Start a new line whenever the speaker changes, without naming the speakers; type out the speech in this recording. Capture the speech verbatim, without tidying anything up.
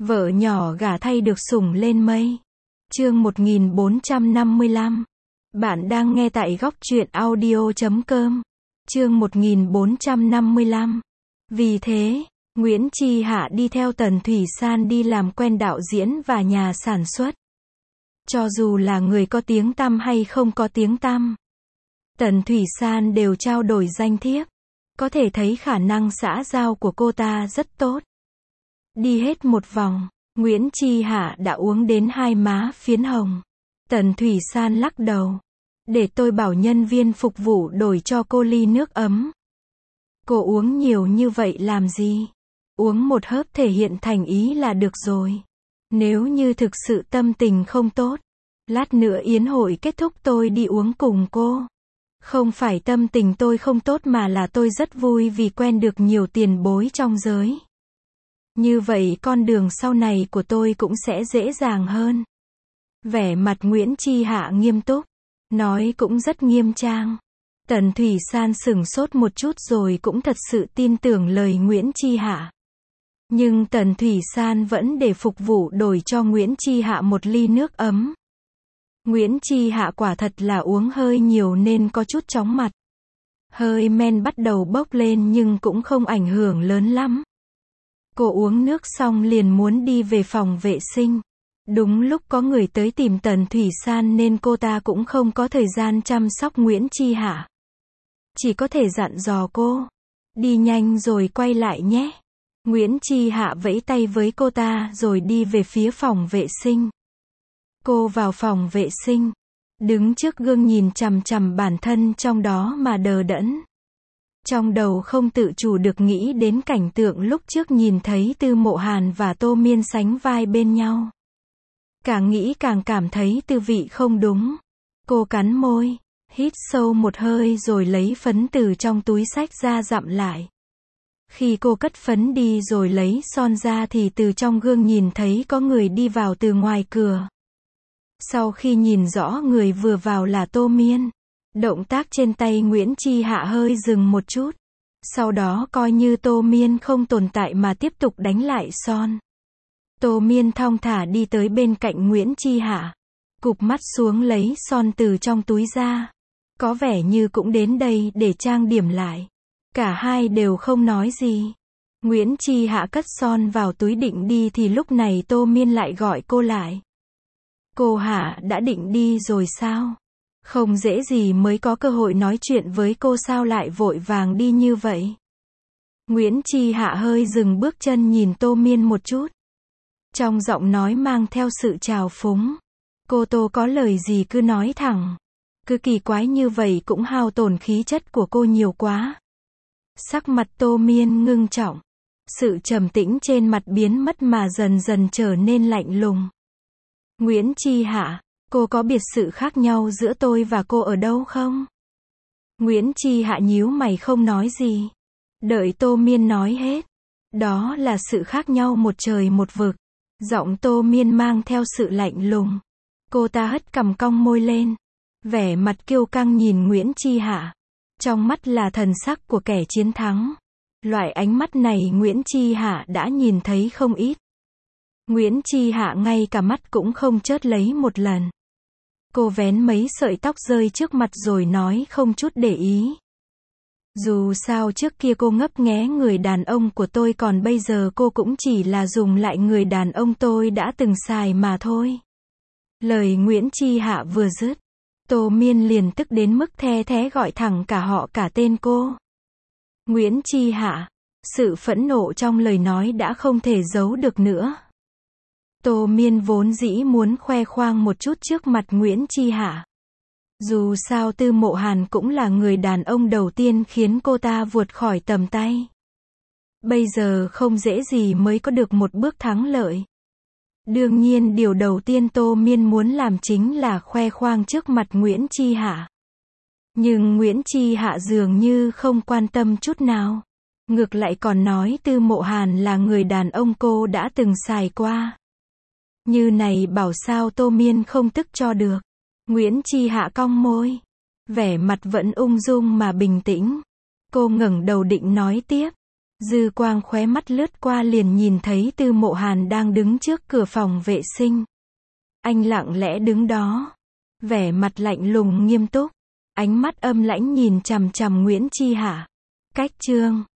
Vợ nhỏ gả thay được sủng lên mây. Chương một nghìn bốn trăm năm mươi lăm. Bạn đang nghe tại góc truyện audio chấm com. Chương một nghìn bốn trăm năm mươi lăm. Vì thế, Nguyễn Chi Hạ đi theo Tần Thủy San đi làm quen đạo diễn và nhà sản xuất. Cho dù là người có tiếng tăm hay không có tiếng tăm, Tần Thủy San đều trao đổi danh thiếp. Có thể thấy khả năng xã giao của cô ta rất tốt. Đi hết một vòng, Nguyễn Chi Hạ đã uống đến hai má phiến hồng. Tần Thủy San lắc đầu. Để tôi bảo nhân viên phục vụ đổi cho cô ly nước ấm. Cô uống nhiều như vậy làm gì? Uống một hớp thể hiện thành ý là được rồi. Nếu như thực sự tâm tình không tốt, lát nữa yến hội kết thúc tôi đi uống cùng cô. Không phải tâm tình tôi không tốt mà là tôi rất vui vì quen được nhiều tiền bối trong giới. Như vậy con đường sau này của tôi cũng sẽ dễ dàng hơn. Vẻ mặt Nguyễn Chi Hạ nghiêm túc, nói cũng rất nghiêm trang. Tần Thủy San sửng sốt một chút rồi cũng thật sự tin tưởng lời Nguyễn Chi Hạ. Nhưng Tần Thủy San vẫn để phục vụ đổi cho Nguyễn Chi Hạ một ly nước ấm. Nguyễn Chi Hạ quả thật là uống hơi nhiều nên có chút chóng mặt. Hơi men bắt đầu bốc lên nhưng cũng không ảnh hưởng lớn lắm. Cô uống nước xong liền muốn đi về phòng vệ sinh. Đúng lúc có người tới tìm Tần Thủy San nên cô ta cũng không có thời gian chăm sóc Nguyễn Chi Hạ. Chỉ có thể dặn dò cô. Đi nhanh rồi quay lại nhé. Nguyễn Chi Hạ vẫy tay với cô ta rồi đi về phía phòng vệ sinh. Cô vào phòng vệ sinh, đứng trước gương nhìn chằm chằm bản thân trong đó mà đờ đẫn. Trong đầu không tự chủ được nghĩ đến cảnh tượng lúc trước nhìn thấy Tư Mộ Hàn và Tô Miên sánh vai bên nhau. Càng nghĩ càng cảm thấy tư vị không đúng. Cô cắn môi, hít sâu một hơi rồi lấy phấn từ trong túi xách ra dặm lại. Khi cô cất phấn đi rồi lấy son ra thì từ trong gương nhìn thấy có người đi vào từ ngoài cửa. Sau khi nhìn rõ người vừa vào là Tô Miên, động tác trên tay Nguyễn Chi Hạ hơi dừng một chút. Sau đó coi như Tô Miên không tồn tại mà tiếp tục đánh lại son. Tô Miên thong thả đi tới bên cạnh Nguyễn Chi Hạ, cụp mắt xuống lấy son từ trong túi ra. Có vẻ như cũng đến đây để trang điểm lại. Cả hai đều không nói gì. Nguyễn Chi Hạ cất son vào túi định đi thì lúc này Tô Miên lại gọi cô lại. Cô Hạ đã định đi rồi sao? Không dễ gì mới có cơ hội nói chuyện với cô sao lại vội vàng đi như vậy? Nguyễn Chi Hạ hơi dừng bước chân nhìn Tô Miên một chút. Trong giọng nói mang theo sự trào phúng. Cô Tô có lời gì cứ nói thẳng. Cứ kỳ quái như vậy cũng hao tổn khí chất của cô nhiều quá. Sắc mặt Tô Miên ngưng trọng. Sự trầm tĩnh trên mặt biến mất mà dần dần trở nên lạnh lùng. Nguyễn Chi Hạ, cô có biết sự khác nhau giữa tôi và cô ở đâu không? Nguyễn Chi Hạ nhíu mày không nói gì. Đợi Tô Miên nói hết. Đó là sự khác nhau một trời một vực. Giọng Tô Miên mang theo sự lạnh lùng. Cô ta hất cằm cong môi lên. Vẻ mặt kiêu căng nhìn Nguyễn Chi Hạ. Trong mắt là thần sắc của kẻ chiến thắng. Loại ánh mắt này Nguyễn Chi Hạ đã nhìn thấy không ít. Nguyễn Chi Hạ ngay cả mắt cũng không chớp lấy một lần. Cô vén mấy sợi tóc rơi trước mặt rồi nói không chút để ý. Dù sao trước kia cô ngấp nghé người đàn ông của tôi còn bây giờ cô cũng chỉ là dùng lại người đàn ông tôi đã từng xài mà thôi. Lời Nguyễn Chi Hạ vừa dứt, Tô Miên liền tức đến mức the thé gọi thẳng cả họ cả tên cô. Nguyễn Chi Hạ, sự phẫn nộ trong lời nói đã không thể giấu được nữa. Tô Miên vốn dĩ muốn khoe khoang một chút trước mặt Nguyễn Chi Hạ. Dù sao Tư Mộ Hàn cũng là người đàn ông đầu tiên khiến cô ta vụt khỏi tầm tay. Bây giờ không dễ gì mới có được một bước thắng lợi. Đương nhiên điều đầu tiên Tô Miên muốn làm chính là khoe khoang trước mặt Nguyễn Chi Hạ. Nhưng Nguyễn Chi Hạ dường như không quan tâm chút nào. Ngược lại còn nói Tư Mộ Hàn là người đàn ông cô đã từng xài qua. Như này bảo sao Tô Miên không tức cho được. Nguyễn Chi Hạ cong môi. Vẻ mặt vẫn ung dung mà bình tĩnh. Cô ngẩng đầu định nói tiếp. Dư quang khóe mắt lướt qua liền nhìn thấy Tư Mộ Hàn đang đứng trước cửa phòng vệ sinh. Anh lặng lẽ đứng đó, vẻ mặt lạnh lùng nghiêm túc, ánh mắt âm lãnh nhìn chằm chằm Nguyễn Chi Hả. Cách chương